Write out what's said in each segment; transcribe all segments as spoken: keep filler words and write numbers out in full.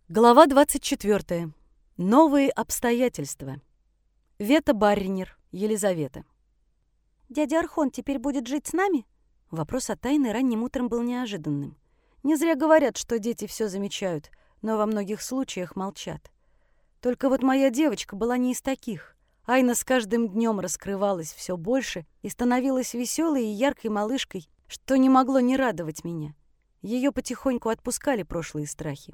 Глава двадцать четвёртая. Новые обстоятельства. Вета Барринер, Елизавета. «Дядя Архон теперь будет жить с нами?» Вопрос от Айны ранним утром был неожиданным. Не зря говорят, что дети все замечают, но во многих случаях молчат. Только вот моя девочка была не из таких. Айна с каждым днем раскрывалась все больше и становилась веселой и яркой малышкой, что не могло не радовать меня. Ее потихоньку отпускали прошлые страхи.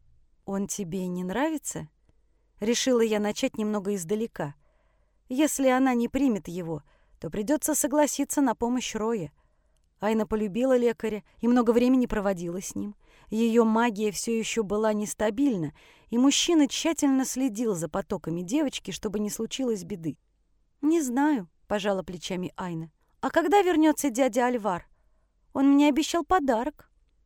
«Он тебе не нравится?» Решила я начать немного издалека. Если она не примет его, то придется согласиться на помощь Роя. Айна полюбила лекаря и много времени проводила с ним. Ее магия все еще была нестабильна, и мужчина тщательно следил за потоками девочки, чтобы не случилось беды. «Не знаю», — пожала плечами Айна. «А когда вернется дядя Альвар? Он мне обещал подарок».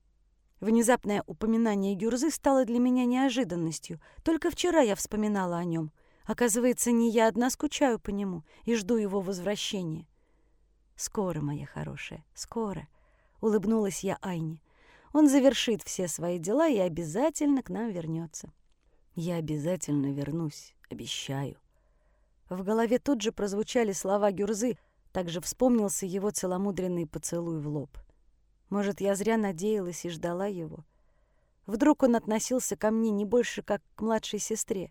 Внезапное упоминание Гюрзы стало для меня неожиданностью. Только вчера я вспоминала о нем. Оказывается, не я одна скучаю по нему и жду его возвращения. «Скоро, моя хорошая, скоро», — улыбнулась я Айне. «Он завершит все свои дела и обязательно к нам вернется». «Я обязательно вернусь, обещаю». В голове тут же прозвучали слова Гюрзы, также вспомнился его целомудренный поцелуй в лоб. Может, я зря надеялась и ждала его. Вдруг он относился ко мне не больше, как к младшей сестре.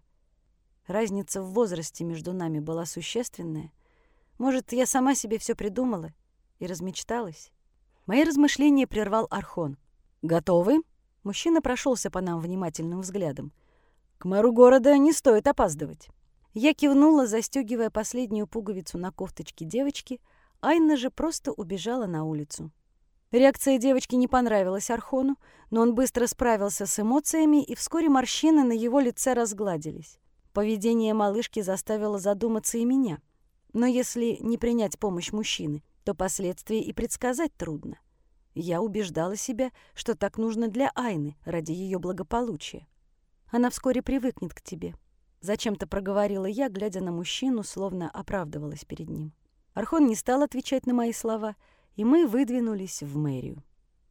Разница в возрасте между нами была существенная. Может, я сама себе все придумала и размечталась. Мои размышления прервал Архон. «Готовы?» Мужчина прошелся по нам внимательным взглядом. «К мэру города не стоит опаздывать». Я кивнула, застегивая последнюю пуговицу на кофточке девочки, Айна же просто убежала на улицу. Реакция девочки не понравилась Архону, но он быстро справился с эмоциями, и вскоре морщины на его лице разгладились. Поведение малышки заставило задуматься и меня. Но если не принять помощь мужчины, то последствия и предсказать трудно. Я убеждала себя, что так нужно для Айны, ради ее благополучия. «Она вскоре привыкнет к тебе», — зачем-то проговорила я, глядя на мужчину, словно оправдывалась перед ним. Архон не стал отвечать на мои слова, и мы выдвинулись в мэрию.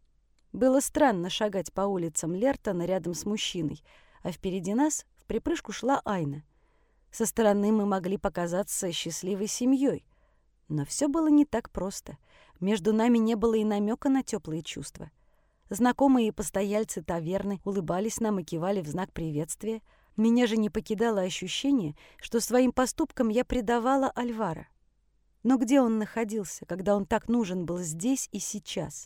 Было странно шагать по улицам Лертона рядом с мужчиной, а впереди нас вприпрыжку шла Айна. Со стороны мы могли показаться счастливой семьей, но все было не так просто. Между нами не было и намека на теплые чувства. Знакомые постояльцы таверны улыбались нам и кивали в знак приветствия. Меня же не покидало ощущение, что своим поступкам я предавала Альвара. Но где он находился, когда он так нужен был здесь и сейчас?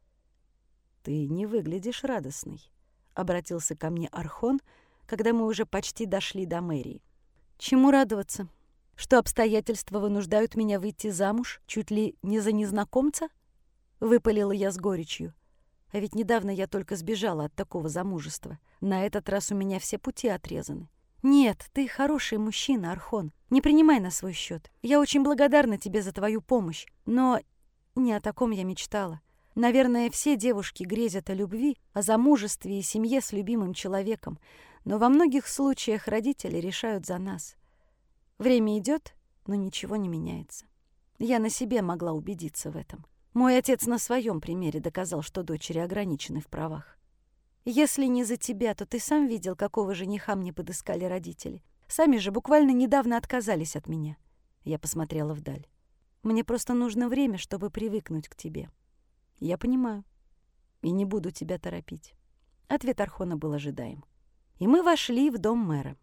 «Ты не выглядишь радостной», — обратился ко мне Архон, когда мы уже почти дошли до мэрии. «Чему радоваться? Что обстоятельства вынуждают меня выйти замуж чуть ли не за незнакомца?» — выпалила я с горечью. А ведь недавно я только сбежала от такого замужества. На этот раз у меня все пути отрезаны. «Нет, ты хороший мужчина, Архон. Не принимай на свой счет. Я очень благодарна тебе за твою помощь, но не о таком я мечтала. Наверное, все девушки грезят о любви, о замужестве и семье с любимым человеком, но во многих случаях родители решают за нас. Время идет, но ничего не меняется. Я на себе могла убедиться в этом. Мой отец на своем примере доказал, что дочери ограничены в правах. Если не за тебя, то ты сам видел, какого жениха мне подыскали родители. Сами же буквально недавно отказались от меня». Я посмотрела вдаль. «Мне просто нужно время, чтобы привыкнуть к тебе». «Я понимаю. И не буду тебя торопить». Ответ Архона был ожидаем. И мы вошли в дом мэра.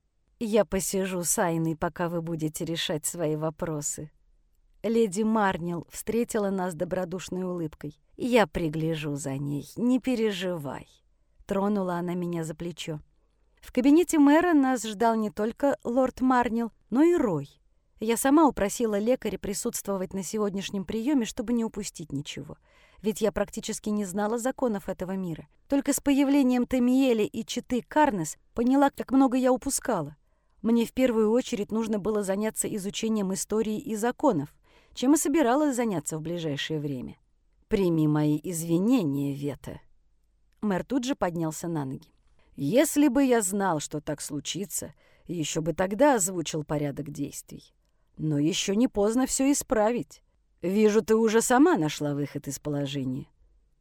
«Я посижу с Айной, пока вы будете решать свои вопросы». Леди Марнил встретила нас добродушной улыбкой. «Я пригляжу за ней, не переживай». Тронула она меня за плечо. В кабинете мэра нас ждал не только лорд Марнил, но и Рой. Я сама упросила лекаря присутствовать на сегодняшнем приеме, чтобы не упустить ничего. Ведь я практически не знала законов этого мира. Только с появлением Тамиэля и четы Карнес поняла, как много я упускала. Мне в первую очередь нужно было заняться изучением истории и законов, чем и собиралась заняться в ближайшее время. «Прими мои извинения, Вета». Мэр тут же поднялся на ноги. «Если бы я знал, что так случится, еще бы тогда озвучил порядок действий. Но еще не поздно все исправить. Вижу, ты уже сама нашла выход из положения.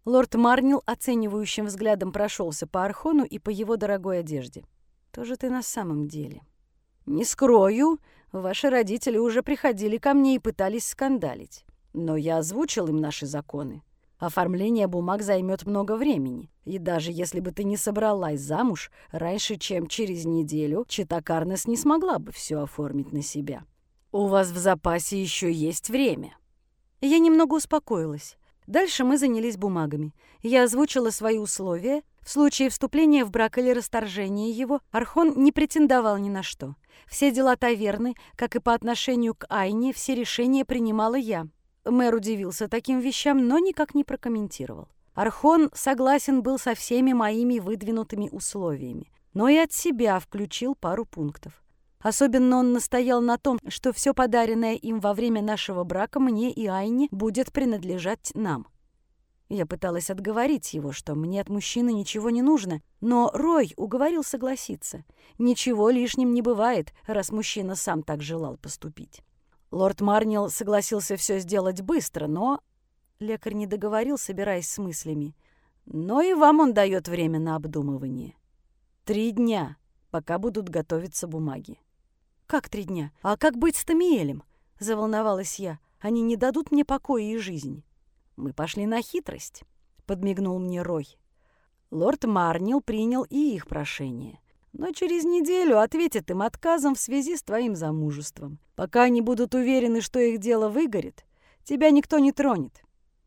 Лорд Марнил оценивающим взглядом прошелся по Архону и по его дорогой одежде. «Кто же ты на самом деле?» «Не скрою, ваши родители уже приходили ко мне и пытались скандалить. Но я озвучил им наши законы. Оформление бумаг займет много времени. И даже если бы ты не собралась замуж, раньше, чем через неделю, чета Карнес не смогла бы все оформить на себя. У вас в запасе еще есть время». Я немного успокоилась. Дальше мы занялись бумагами. Я озвучила свои условия. В случае вступления в брак или расторжения его Архон не претендовал ни на что. Все дела таверны, как и по отношению к Айне, все решения принимала я. Мэр удивился таким вещам, но никак не прокомментировал. Архон согласен был со всеми моими выдвинутыми условиями, но и от себя включил пару пунктов. Особенно он настоял на том, что все подаренное им во время нашего брака мне и Айне будет принадлежать нам. Я пыталась отговорить его, что мне от мужчины ничего не нужно, но Рой уговорил согласиться. Ничего лишним не бывает, раз мужчина сам так желал поступить. Лорд Марнил согласился все сделать быстро, но... Лекарь не договорил, собираясь с мыслями. Но и вам он дает время на обдумывание. Три дня, пока будут готовиться бумаги. «Как три дня? А как быть с Тамиэлем?» — заволновалась я. «Они не дадут мне покоя и жизни». «Мы пошли на хитрость», — подмигнул мне Рой. Лорд Марнил принял и их прошение. Но через неделю ответит им отказом в связи с твоим замужеством. Пока они будут уверены, что их дело выгорит, тебя никто не тронет.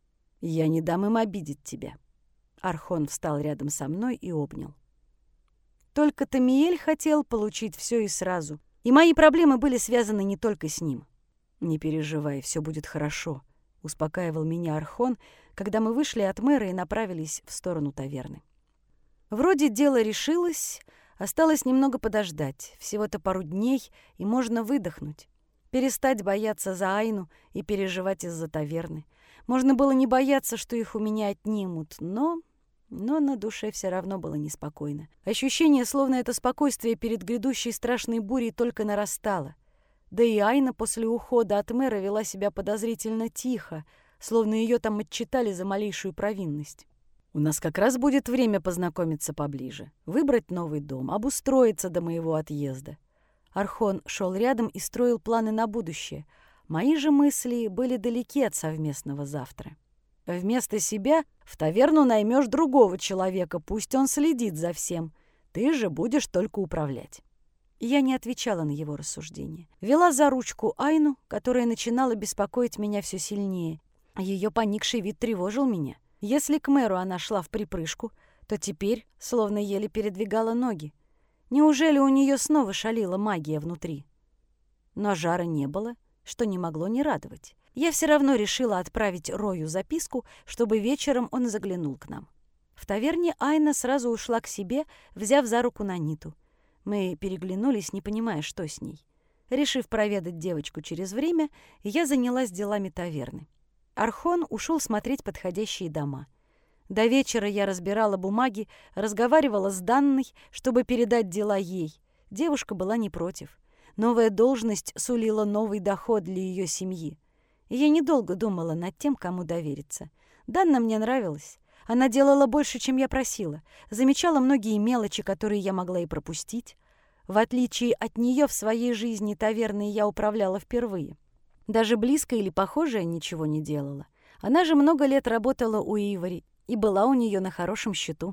Я не дам им обидеть тебя». Архон встал рядом со мной и обнял. Только Тамиэль хотел получить все и сразу. И мои проблемы были связаны не только с ним. «Не переживай, все будет хорошо», — успокаивал меня Архон, когда мы вышли от мэра и направились в сторону таверны. Вроде дело решилось, осталось немного подождать, всего-то пару дней, и можно выдохнуть. Перестать бояться за Айну и переживать из-за таверны. Можно было не бояться, что их у меня отнимут, но... Но на душе все равно было неспокойно. Ощущение, словно это спокойствие перед грядущей страшной бурей, только нарастало. Да и Айна после ухода от мэра вела себя подозрительно тихо, словно ее там отчитали за малейшую провинность. «У нас как раз будет время познакомиться поближе, выбрать новый дом, обустроиться до моего отъезда». Архон шел рядом и строил планы на будущее. Мои же мысли были далеки от совместного завтра. Вместо себя в таверну наймешь другого человека, пусть он следит за всем. Ты же будешь только управлять». Я не отвечала на его рассуждения. Вела за ручку Айну, которая начинала беспокоить меня все сильнее. Ее поникший вид тревожил меня. Если к мэру она шла вприпрыжку, то теперь словно еле передвигала ноги. Неужели у нее снова шалила магия внутри? Но жара не было, что не могло не радовать. Я все равно решила отправить Рою записку, чтобы вечером он заглянул к нам. В таверне Айна сразу ушла к себе, взяв за руку Наниту. Мы переглянулись, не понимая, что с ней. Решив проведать девочку через время, я занялась делами таверны. Архон ушел смотреть подходящие дома. До вечера я разбирала бумаги, разговаривала с Данной, чтобы передать дела ей. Девушка была не против. Новая должность сулила новый доход для ее семьи. Я недолго думала над тем, кому довериться. Данна мне нравилась. Она делала больше, чем я просила. Замечала многие мелочи, которые я могла и пропустить. В отличие от нее в своей жизни таверной я управляла впервые. Даже близко или похожее ничего не делала. Она же много лет работала у Ивори и была у нее на хорошем счету.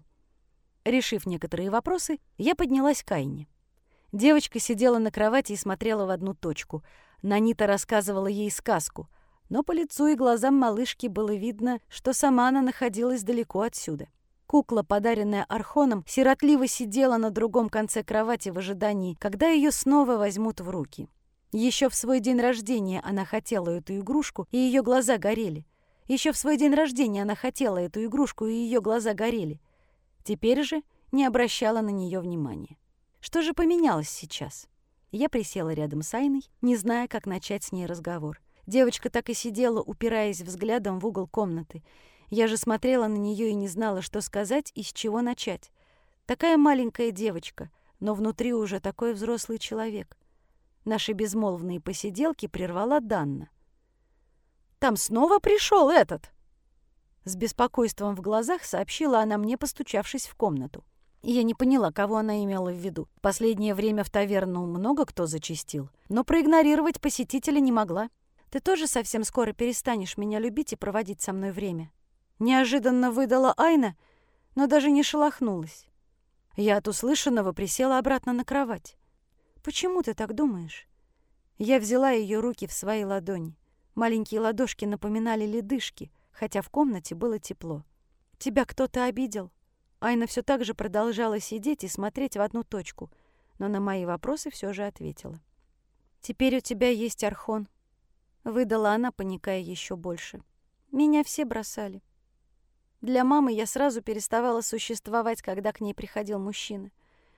Решив некоторые вопросы, я поднялась к Айне. Девочка сидела на кровати и смотрела в одну точку. Нанита рассказывала ей сказку, но по лицу и глазам малышки было видно, что сама она находилась далеко отсюда. Кукла, подаренная Архоном, сиротливо сидела на другом конце кровати в ожидании, когда ее снова возьмут в руки. Еще в свой день рождения она хотела эту игрушку, и ее глаза горели. Еще в свой день рождения она хотела эту игрушку, и ее глаза горели. Теперь же не обращала на нее внимания. Что же поменялось сейчас? Я присела рядом с Айной, не зная, как начать с ней разговор. Девочка так и сидела, упираясь взглядом в угол комнаты. Я же смотрела на нее и не знала, что сказать и с чего начать. Такая маленькая девочка, но внутри уже такой взрослый человек. Наши безмолвные посиделки прервала Данна. «Там снова пришел этот!» С беспокойством в глазах сообщила она мне, постучавшись в комнату. И я не поняла, кого она имела в виду. В последнее время в таверну много кто зачастил, но проигнорировать посетителя не могла. «Ты тоже совсем скоро перестанешь меня любить и проводить со мной время?» Неожиданно выдала Айна, но даже не шелохнулась. Я от услышанного присела обратно на кровать. «Почему ты так думаешь?» Я взяла ее руки в свои ладони. Маленькие ладошки напоминали ледышки, хотя в комнате было тепло. «Тебя кто-то обидел?» Айна все так же продолжала сидеть и смотреть в одну точку, но на мои вопросы все же ответила. «Теперь у тебя есть Архон», — выдала она, паникая еще больше. «Меня все бросали. Для мамы я сразу переставала существовать, когда к ней приходил мужчина.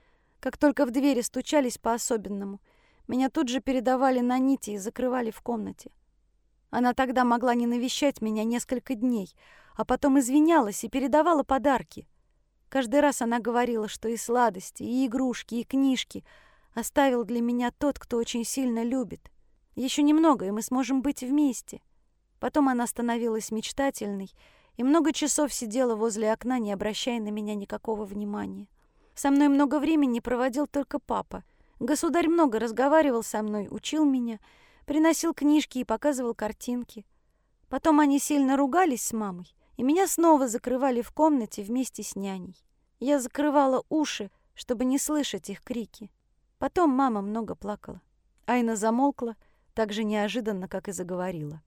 Как только в двери стучались по-особенному, меня тут же передавали на нити и закрывали в комнате. Она тогда могла не навещать меня несколько дней, а потом извинялась и передавала подарки. Каждый раз она говорила, что и сладости, и игрушки, и книжки оставил для меня тот, кто очень сильно любит. Еще немного, и мы сможем быть вместе. Потом она становилась мечтательной и много часов сидела возле окна, не обращая на меня никакого внимания. Со мной много времени проводил только папа. Государь много разговаривал со мной, учил меня, приносил книжки и показывал картинки. Потом они сильно ругались с мамой, и меня снова закрывали в комнате вместе с няней. Я закрывала уши, чтобы не слышать их крики. Потом мама много плакала. Айна замолкла, так же неожиданно, как и заговорила.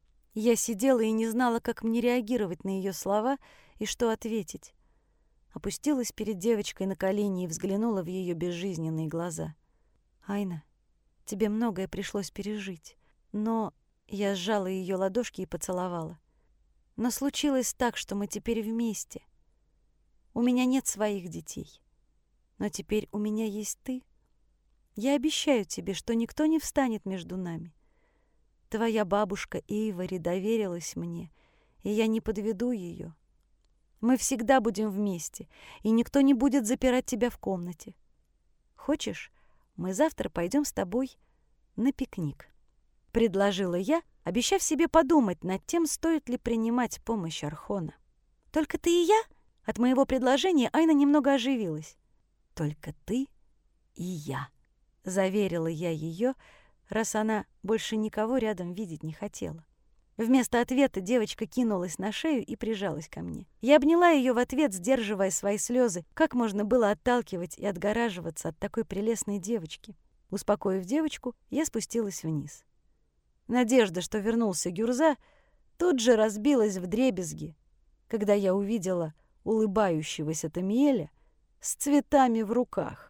Я сидела и не знала, как мне реагировать на ее слова и что ответить. Опустилась перед девочкой на колени и взглянула в ее безжизненные глаза. «Айна, тебе многое пришлось пережить, но...» Я сжала ее ладошки и поцеловала. «Но случилось так, что мы теперь вместе. У меня нет своих детей, но теперь у меня есть ты. Я обещаю тебе, что никто не встанет между нами. Твоя бабушка Эйвори доверилась мне, и я не подведу ее. Мы всегда будем вместе, и никто не будет запирать тебя в комнате. Хочешь, мы завтра пойдем с тобой на пикник?» — предложила я, обещав себе подумать над тем, стоит ли принимать помощь Архона. «Только ты и я?» От моего предложения Айна немного оживилась. «Только ты и я», — заверила я ее, раз она больше никого рядом видеть не хотела. Вместо ответа девочка кинулась на шею и прижалась ко мне. Я обняла ее в ответ, сдерживая свои слезы. Как можно было отталкивать и отгораживаться от такой прелестной девочки? Успокоив девочку, я спустилась вниз. Надежда, что вернулся Гюрза, тут же разбилась вдребезги, когда я увидела улыбающегося Тамиэля с цветами в руках.